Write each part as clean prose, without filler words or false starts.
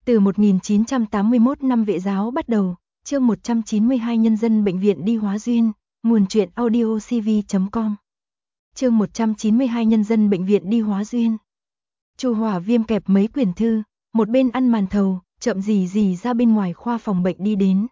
Từ 1981 năm Vệ giáo bắt đầu, chương 192 Nhân dân bệnh viện đi hóa duyên, nguồn truyện audio cv.com. Chương 192 Nhân dân bệnh viện đi hóa duyên. Chu Hỏa Viêm kẹp mấy quyển thư, một bên ăn màn thầu, chậm gì gì ra bên ngoài khoa phòng bệnh đi đến.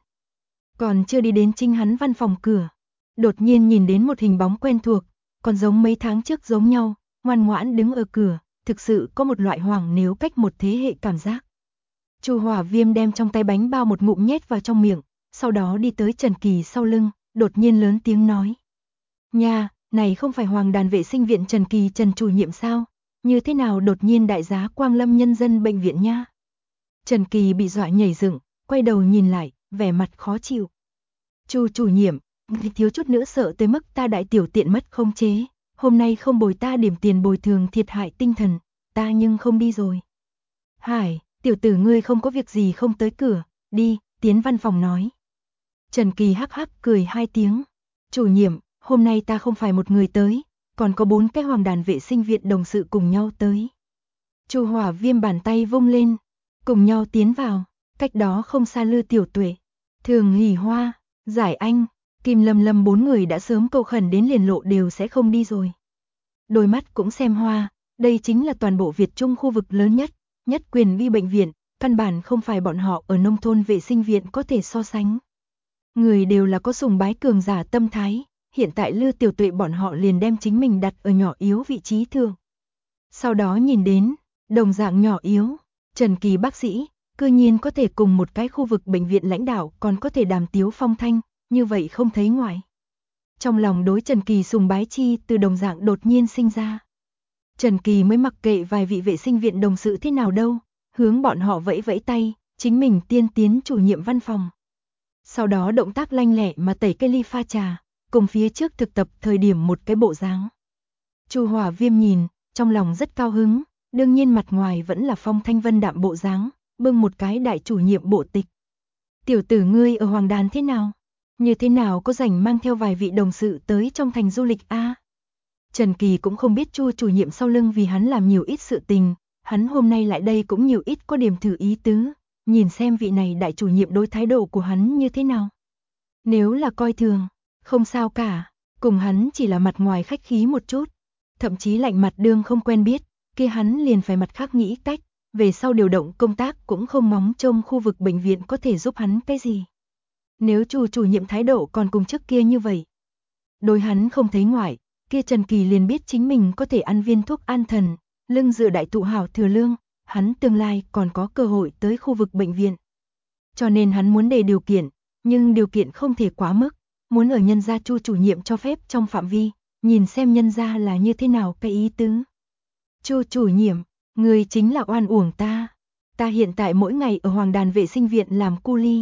Còn chưa đi đến chính hắn văn phòng cửa, đột nhiên nhìn đến một hình bóng quen thuộc, còn giống mấy tháng trước giống nhau, ngoan ngoãn đứng ở cửa, thực sự có một loại hoảng nếu cách một thế hệ cảm giác. Chu Hỏa Viêm đem trong tay bánh bao một ngụm nhét vào trong miệng, sau đó đi tới Trần Kỳ sau lưng, đột nhiên lớn tiếng nói: "Nha, này không phải Hoàng Đàn vệ sinh viện Trần Kỳ Trần chủ nhiệm sao? Như thế nào đột nhiên đại giá Quang Lâm Nhân dân bệnh viện nha?" Trần Kỳ bị dọa nhảy dựng, quay đầu nhìn lại, vẻ mặt khó chịu. "Chu chủ nhiệm, thiếu chút nữa sợ tới mức ta đại tiểu tiện mất khống chế, hôm nay không bồi ta điểm tiền bồi thường thiệt hại tinh thần, ta nhưng không đi rồi." "Hải, tiểu tử ngươi không có việc gì không tới cửa, đi, tiến văn phòng nói." Trần Kỳ hắc hắc cười hai tiếng. "Chủ nhiệm, hôm nay ta không phải một người tới, còn có 4 cái Hoàng Đàn vệ sinh viện đồng sự cùng nhau tới." Chu Hỏa Viêm bàn tay vung lên, cùng nhau tiến vào, cách đó không xa Lư Tiểu Tuệ, Thường Hỉ Hoa, Giải Anh, Kim Lâm Lâm 4 người đã sớm cầu khẩn đến liền lộ đều sẽ không đi rồi. Đôi mắt cũng xem hoa, đây chính là toàn bộ Việt Trung khu vực lớn nhất quyền vi bệnh viện, căn bản không phải bọn họ ở nông thôn vệ sinh viện có thể so sánh. Người đều là có sùng bái cường giả tâm thái, hiện tại Lư Tiểu Tuệ bọn họ liền đem chính mình đặt ở nhỏ yếu vị trí thường. Sau đó nhìn đến, đồng dạng nhỏ yếu, Trần Kỳ bác sĩ, cư nhiên có thể cùng một cái khu vực bệnh viện lãnh đạo còn có thể đàm tiếu phong thanh, như vậy không thấy ngoài. Trong lòng đối Trần Kỳ sùng bái chi từ đồng dạng đột nhiên sinh ra. Trần Kỳ mới mặc kệ vài vị vệ sinh viện đồng sự thế nào đâu, hướng bọn họ vẫy vẫy tay, chính mình tiên tiến chủ nhiệm văn phòng. Sau đó động tác lanh lẹ mà tẩy cây ly pha trà, cùng phía trước thực tập thời điểm một cái bộ dáng. Chu Hỏa Viêm nhìn, trong lòng rất cao hứng, đương nhiên mặt ngoài vẫn là phong thanh vân đạm bộ dáng, bưng một cái đại chủ nhiệm bộ tịch. "Tiểu tử ngươi ở Hoàng Đàn thế nào? Như thế nào có rảnh mang theo vài vị đồng sự tới trong thành du lịch a?" Trần Kỳ cũng không biết Chu chủ nhiệm sau lưng vì hắn làm nhiều ít sự tình, hắn hôm nay lại đây cũng nhiều ít có điểm thử ý tứ, nhìn xem vị này đại chủ nhiệm đối thái độ của hắn như thế nào. Nếu là coi thường, không sao cả, cùng hắn chỉ là mặt ngoài khách khí một chút, thậm chí lạnh mặt đương không quen biết, kia hắn liền phải mặt khác nghĩ cách, về sau điều động công tác cũng không móng trông khu vực bệnh viện có thể giúp hắn cái gì. Nếu Chu chủ nhiệm thái độ còn cùng trước kia như vậy, đối hắn không thấy ngoại, kia Trần Kỳ liền biết chính mình có thể ăn viên thuốc an thần, lưng dựa đại tụ hảo thừa lương, hắn tương lai còn có cơ hội tới khu vực bệnh viện. Cho nên hắn muốn đề điều kiện, nhưng điều kiện không thể quá mức, muốn ở nhân gia Chu chủ nhiệm cho phép trong phạm vi, nhìn xem nhân gia là như thế nào cái ý tứ. "Chu chủ nhiệm, người chính là oan uổng ta. Ta hiện tại mỗi ngày ở Hoàng Đàn vệ sinh viện làm cu ly.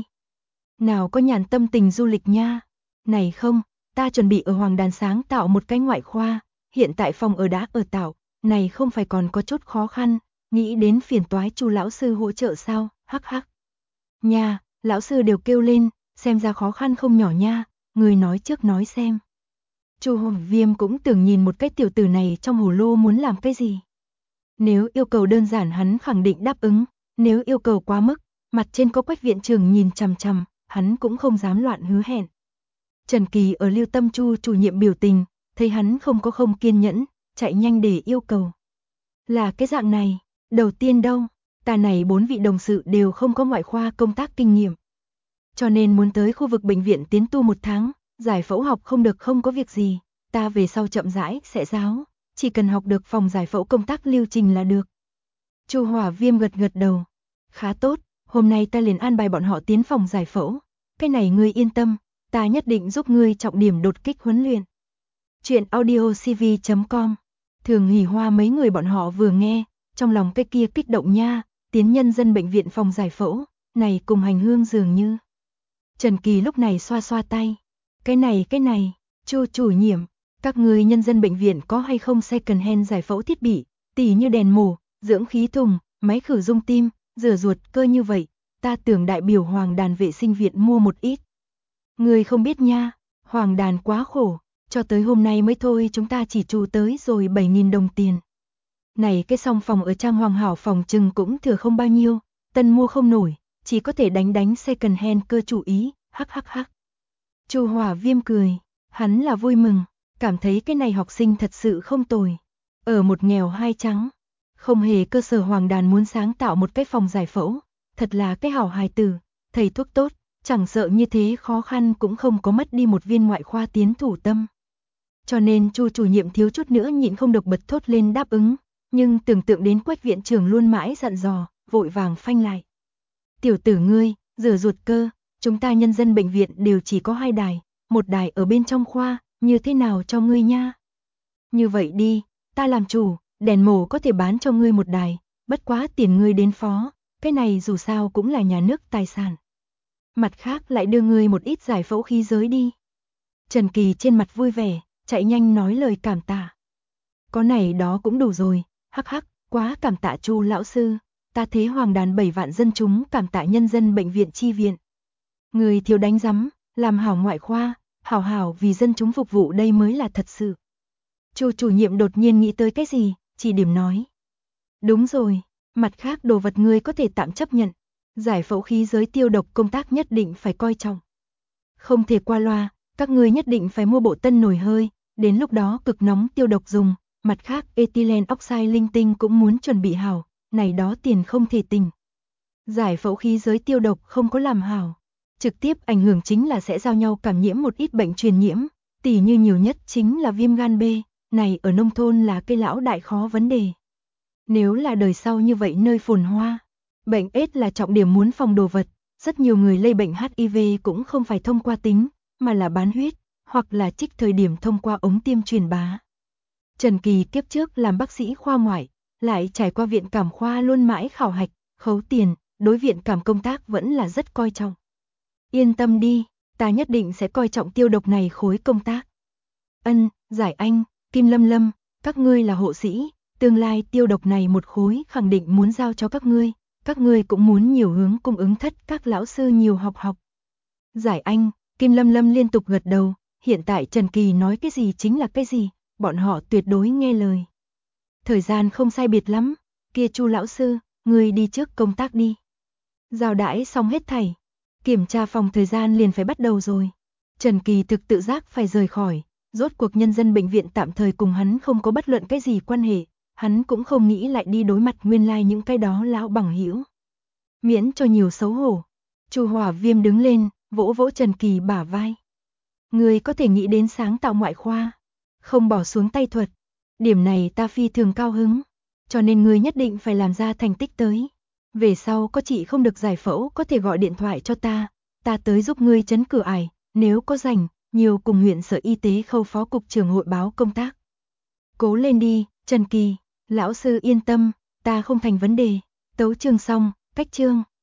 Nào có nhàn tâm tình du lịch nha. Này không, ta chuẩn bị ở Hoàng Đàn sáng tạo một cái ngoại khoa, hiện tại phòng ở đã ở tạo, này không phải còn có chút khó khăn, nghĩ đến phiền toái Chu lão sư hỗ trợ sao?" Hắc hắc. "Nha, lão sư đều kêu lên, xem ra khó khăn không nhỏ nha, người nói trước nói xem." Chu Hỏa Viêm cũng tưởng nhìn một cái tiểu tử này trong hồ lô muốn làm cái gì. Nếu yêu cầu đơn giản hắn khẳng định đáp ứng, nếu yêu cầu quá mức, mặt trên có Quách viện trưởng nhìn chằm chằm, hắn cũng không dám loạn hứa hẹn. Trần Kỳ ở lưu tâm Chu chủ nhiệm biểu tình, thấy hắn không kiên nhẫn, chạy nhanh để yêu cầu. "Là cái dạng này, đầu tiên đâu, ta này 4 vị đồng sự đều không có ngoại khoa công tác kinh nghiệm. Cho nên muốn tới khu vực bệnh viện tiến tu 1 tháng, giải phẫu học không được không có việc gì, ta về sau chậm rãi sẽ giáo, chỉ cần học được phòng giải phẫu công tác lưu trình là được." Chu Hỏa Viêm gật gật đầu. "Khá tốt, hôm nay ta liền an bài bọn họ tiến phòng giải phẫu, cái này ngươi yên tâm, ta nhất định giúp ngươi trọng điểm đột kích huấn luyện." Chuyện audio cv.com. Thường Hỉ Hoa mấy người bọn họ vừa nghe, trong lòng cái kia kích động nha, tiến nhân dân bệnh viện phòng giải phẫu, này cùng hành hương dường như. Trần Kỳ lúc này xoa xoa tay. Cái này, Chu chủ nhiệm, các người nhân dân bệnh viện có hay không second hand giải phẫu thiết bị, tỉ như đèn mổ, dưỡng khí thùng, máy khử dung tim, rửa ruột cơ như vậy, ta tưởng đại biểu Hoàng Đàn vệ sinh viện mua một ít." "Người không biết nha, Hoàng Đàn quá khổ, cho tới hôm nay mới thôi chúng ta chỉ trụ tới rồi 7.000 đồng tiền. Này cái song phòng ở trang hoàng hảo phòng chừng cũng thừa không bao nhiêu, tân mua không nổi, chỉ có thể đánh second hand cơ chủ ý, hắc hắc hắc. Chu Hỏa Viêm cười, hắn là vui mừng, cảm thấy cái này học sinh thật sự không tồi. Ở một nghèo hai trắng, không hề cơ sở Hoàng Đàn muốn sáng tạo một cái phòng giải phẫu, thật là cái hảo hài tử, thầy thuốc tốt, chẳng sợ như thế khó khăn cũng không có mất đi một viên ngoại khoa tiến thủ tâm. Cho nên Chu chủ nhiệm thiếu chút nữa nhịn không được bật thốt lên đáp ứng, nhưng tưởng tượng đến Quách viện trưởng luôn mãi dặn dò, vội vàng phanh lại. Tiểu tử ngươi, rửa ruột cơ, chúng ta nhân dân bệnh viện đều chỉ có 2 đài, một đài ở bên trong khoa, như thế nào cho ngươi nha? Như vậy đi, ta làm chủ, đèn mổ có thể bán cho ngươi một đài, bất quá tiền ngươi đến phó, cái này dù sao cũng là nhà nước tài sản. Mặt khác lại đưa ngươi một ít giải phẫu khí giới đi. Trần Kỳ trên mặt vui vẻ, chạy nhanh nói lời cảm tạ. Có này đó cũng đủ rồi, hắc hắc, quá cảm tạ Chu lão sư, ta thế Hoàng Đàn 7 vạn dân chúng cảm tạ nhân dân bệnh viện chi viện. Người thiếu đánh rắm, làm hảo ngoại khoa, hảo hảo vì dân chúng phục vụ đây mới là thật sự. Chu chủ nhiệm đột nhiên nghĩ tới cái gì, chỉ điểm nói. Đúng rồi, mặt khác đồ vật ngươi có thể tạm chấp nhận, giải phẫu khí giới tiêu độc công tác nhất định phải coi trọng. Không thể qua loa, các ngươi nhất định phải mua bộ tân nồi hơi, đến lúc đó cực nóng tiêu độc dùng, mặt khác ethylene oxide linh tinh cũng muốn chuẩn bị hảo, này đó tiền không thể tình. Giải phẫu khí giới tiêu độc không có làm hảo, trực tiếp ảnh hưởng chính là sẽ giao nhau cảm nhiễm một ít bệnh truyền nhiễm, tỉ như nhiều nhất chính là viêm gan B, này ở nông thôn là cái lão đại khó vấn đề. Nếu là đời sau như vậy nơi phồn hoa, bệnh AIDS là trọng điểm muốn phòng đồ vật, rất nhiều người lây bệnh HIV cũng không phải thông qua tính, mà là bán huyết, hoặc là trích thời điểm thông qua ống tiêm truyền bá. Trần Kỳ kiếp trước làm bác sĩ khoa ngoại, lại trải qua viện cảm khoa luôn mãi khảo hạch, khấu tiền, đối viện cảm công tác vẫn là rất coi trọng. Yên tâm đi, ta nhất định sẽ coi trọng tiêu độc này khối công tác. Giải Anh, Kim Lâm Lâm, các ngươi là hộ sĩ, tương lai tiêu độc này một khối khẳng định muốn giao cho các ngươi cũng muốn nhiều hướng cung ứng thất các lão sư nhiều học. Giải Anh, Kim Lâm Lâm liên tục gật đầu, hiện tại Trần Kỳ nói cái gì chính là cái gì, bọn họ tuyệt đối nghe lời. Thời gian không sai biệt lắm, kia Chu lão sư, ngươi đi trước công tác đi. Giao đãi xong hết thảy, kiểm tra phòng thời gian liền phải bắt đầu rồi. Trần Kỳ thực tự giác phải rời khỏi, rốt cuộc nhân dân bệnh viện tạm thời cùng hắn không có bất luận cái gì quan hệ, hắn cũng không nghĩ lại đi đối mặt nguyên lai những cái đó lão bằng hữu. Miễn cho nhiều xấu hổ. Chu Hỏa Viêm đứng lên, vỗ vỗ Trần Kỳ bả vai. Ngươi có thể nghĩ đến sáng tạo ngoại khoa, không bỏ xuống tay thuật. Điểm này ta phi thường cao hứng, cho nên ngươi nhất định phải làm ra thành tích tới. Về sau có chị không được giải phẫu có thể gọi điện thoại cho ta tới giúp ngươi chấn cửa ải, nếu có rảnh, nhiều cùng huyện sở y tế khâu phó cục trưởng hội báo công tác. Cố lên đi, Trần Kỳ, lão sư yên tâm, ta không thành vấn đề. Tấu chương xong, cách chương.